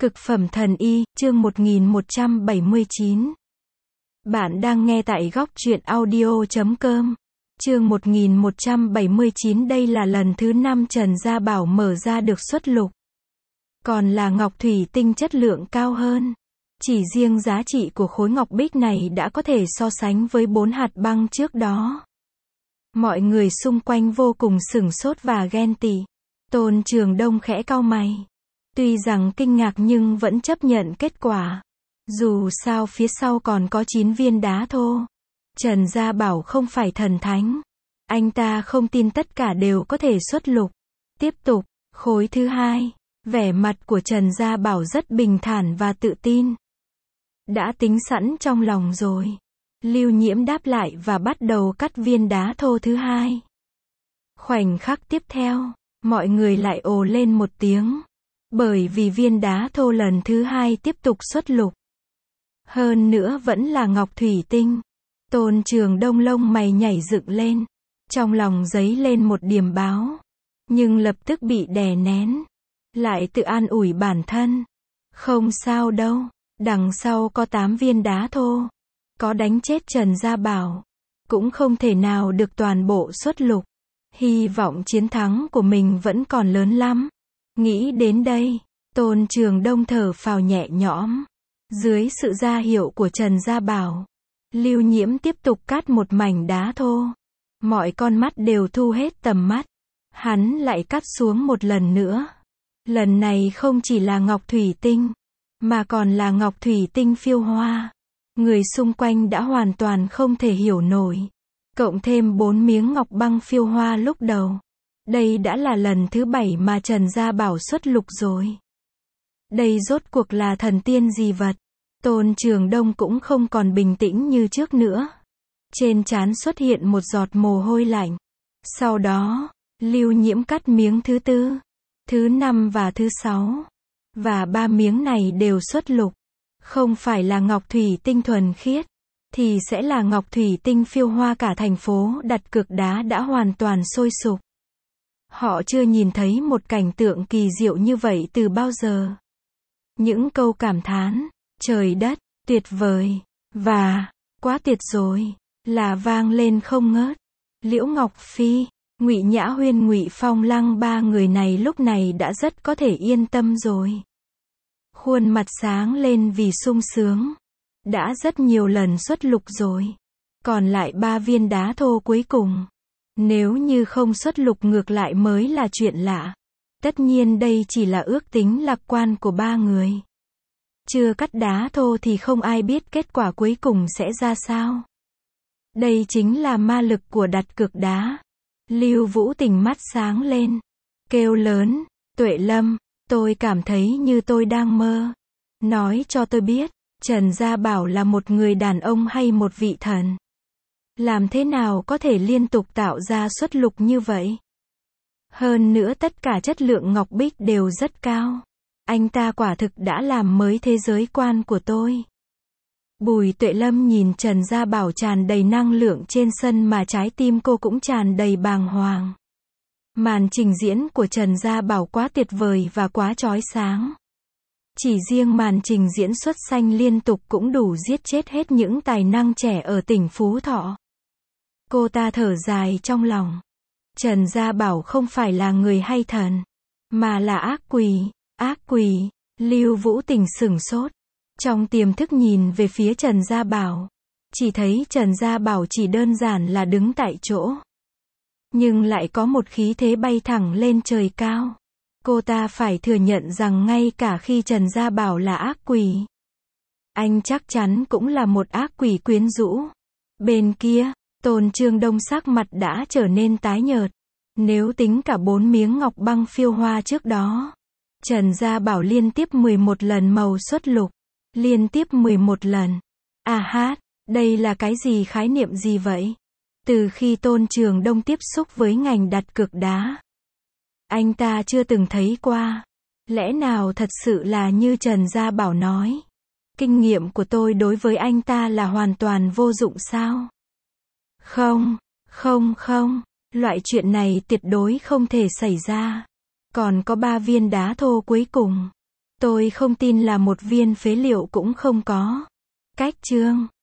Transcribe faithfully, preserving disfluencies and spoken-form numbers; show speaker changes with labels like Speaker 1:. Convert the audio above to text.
Speaker 1: Cực phẩm thần y, chương một nghìn một trăm bảy mươi chín. Bạn đang nghe tại góc truyện audio chấm com. Chương một nghìn một trăm bảy mươi chín, đây là lần thứ năm Trần Gia Bảo mở ra được xuất lục. Còn là ngọc thủy tinh chất lượng cao hơn. Chỉ riêng giá trị của khối ngọc bích này đã có thể so sánh với bốn hạt băng trước đó. Mọi người xung quanh vô cùng sửng sốt và ghen tị. Tôn Trường Đông khẽ cau mày. Tuy rằng kinh ngạc nhưng vẫn chấp nhận kết quả. Dù sao phía sau còn có chín viên đá thô. Trần Gia Bảo không phải thần thánh. Anh ta không tin tất cả đều có thể xuất lục. Tiếp tục, khối thứ hai. Vẻ mặt của Trần Gia Bảo rất bình thản và tự tin. Đã tính sẵn trong lòng rồi. Lưu Nhiễm đáp lại và bắt đầu cắt viên đá thô thứ hai. Khoảnh khắc tiếp theo, mọi người lại ồ lên một tiếng. Bởi vì viên đá thô lần thứ hai tiếp tục xuất lục. Hơn nữa vẫn là ngọc thủy tinh. Tôn Trường Đông lông mày nhảy dựng lên. Trong lòng dấy lên một điềm báo. Nhưng lập tức bị đè nén. Lại tự an ủi bản thân. Không sao đâu, đằng sau có tám viên đá thô. Có đánh chết Trần Gia Bảo. Cũng không thể nào được toàn bộ xuất lục. Hy vọng chiến thắng của mình vẫn còn lớn lắm. Nghĩ đến đây, Tôn Trường Đông thở phào nhẹ nhõm. Dưới sự ra hiệu của Trần Gia Bảo, Lưu Nhiễm tiếp tục cắt một mảnh đá thô. Mọi con mắt đều thu hết tầm mắt. Hắn lại cắt xuống một lần nữa. Lần này không chỉ là ngọc thủy tinh, mà còn là ngọc thủy tinh phiêu hoa. Người xung quanh đã hoàn toàn không thể hiểu nổi. Cộng thêm bốn miếng ngọc băng phiêu hoa lúc đầu. Đây đã là lần thứ bảy mà Trần Gia Bảo xuất lục rồi. Đây rốt cuộc là thần tiên gì vật? Tôn Trường Đông cũng không còn bình tĩnh như trước nữa. Trên trán xuất hiện một giọt mồ hôi lạnh. Sau đó, Lưu Nhiễm cắt miếng thứ tư, thứ năm và thứ sáu. Và ba miếng này đều xuất lục. Không phải là ngọc thủy tinh thuần khiết, thì sẽ là ngọc thủy tinh phiêu hoa. Cả thành phố đặt cược đá đã hoàn toàn sôi sục. Họ chưa nhìn thấy một cảnh tượng kỳ diệu như vậy từ bao giờ. Những câu cảm thán, trời đất, tuyệt vời, và, quá tuyệt rồi, là vang lên không ngớt. Liễu Ngọc Phi, Ngụy Nhã Huyên, Ngụy Phong Lăng, ba người này lúc này đã rất có thể yên tâm rồi. Khuôn mặt sáng lên vì sung sướng. Đã rất nhiều lần xuất lục rồi. Còn lại ba viên đá thô cuối cùng. Nếu như không xuất lục ngược lại mới là chuyện lạ. Tất nhiên đây chỉ là ước tính lạc quan của ba người. Chưa cắt đá thô thì không ai biết kết quả cuối cùng sẽ ra sao. Đây chính là ma lực của đặt cược đá. Lưu Vũ Tình mắt sáng lên. Kêu lớn, Tuệ Lâm, tôi cảm thấy như tôi đang mơ. Nói cho tôi biết, Trần Gia Bảo là một người đàn ông hay một vị thần? Làm thế nào có thể liên tục tạo ra xuất lục như vậy? Hơn nữa tất cả chất lượng ngọc bích đều rất cao. Anh ta quả thực đã làm mới thế giới quan của tôi. Bùi Tuệ Lâm nhìn Trần Gia Bảo tràn đầy năng lượng trên sân mà trái tim cô cũng tràn đầy bàng hoàng. Màn trình diễn của Trần Gia Bảo quá tuyệt vời và quá chói sáng. Chỉ riêng màn trình diễn xuất xanh liên tục cũng đủ giết chết hết những tài năng trẻ ở tỉnh Phú Thọ. Cô ta thở dài trong lòng. Trần Gia Bảo không phải là người hay thần, mà là ác quỷ. Ác quỷ. Lưu Vũ Tình sửng sốt. Trong tiềm thức nhìn về phía Trần Gia Bảo. Chỉ thấy Trần Gia Bảo chỉ đơn giản là đứng tại chỗ. Nhưng lại có một khí thế bay thẳng lên trời cao. Cô ta phải thừa nhận rằng ngay cả khi Trần Gia Bảo là ác quỷ, anh chắc chắn cũng là một ác quỷ quyến rũ. Bên kia, Tôn Trường Đông sắc mặt đã trở nên tái nhợt. Nếu tính cả bốn miếng ngọc băng phiêu hoa trước đó, Trần Gia Bảo liên tiếp mười một lần màu xuất lục. Liên tiếp mười một lần. À hát, đây là cái gì, khái niệm gì vậy? Từ khi Tôn Trường Đông tiếp xúc với ngành đặt cược đá, anh ta chưa từng thấy qua. Lẽ nào thật sự là như Trần Gia Bảo nói? Kinh nghiệm của tôi đối với anh ta là hoàn toàn vô dụng sao? Không, không không, loại chuyện này tuyệt đối không thể xảy ra. Còn có ba viên đá thô cuối cùng. Tôi không tin là một viên phế liệu cũng không có cách chương.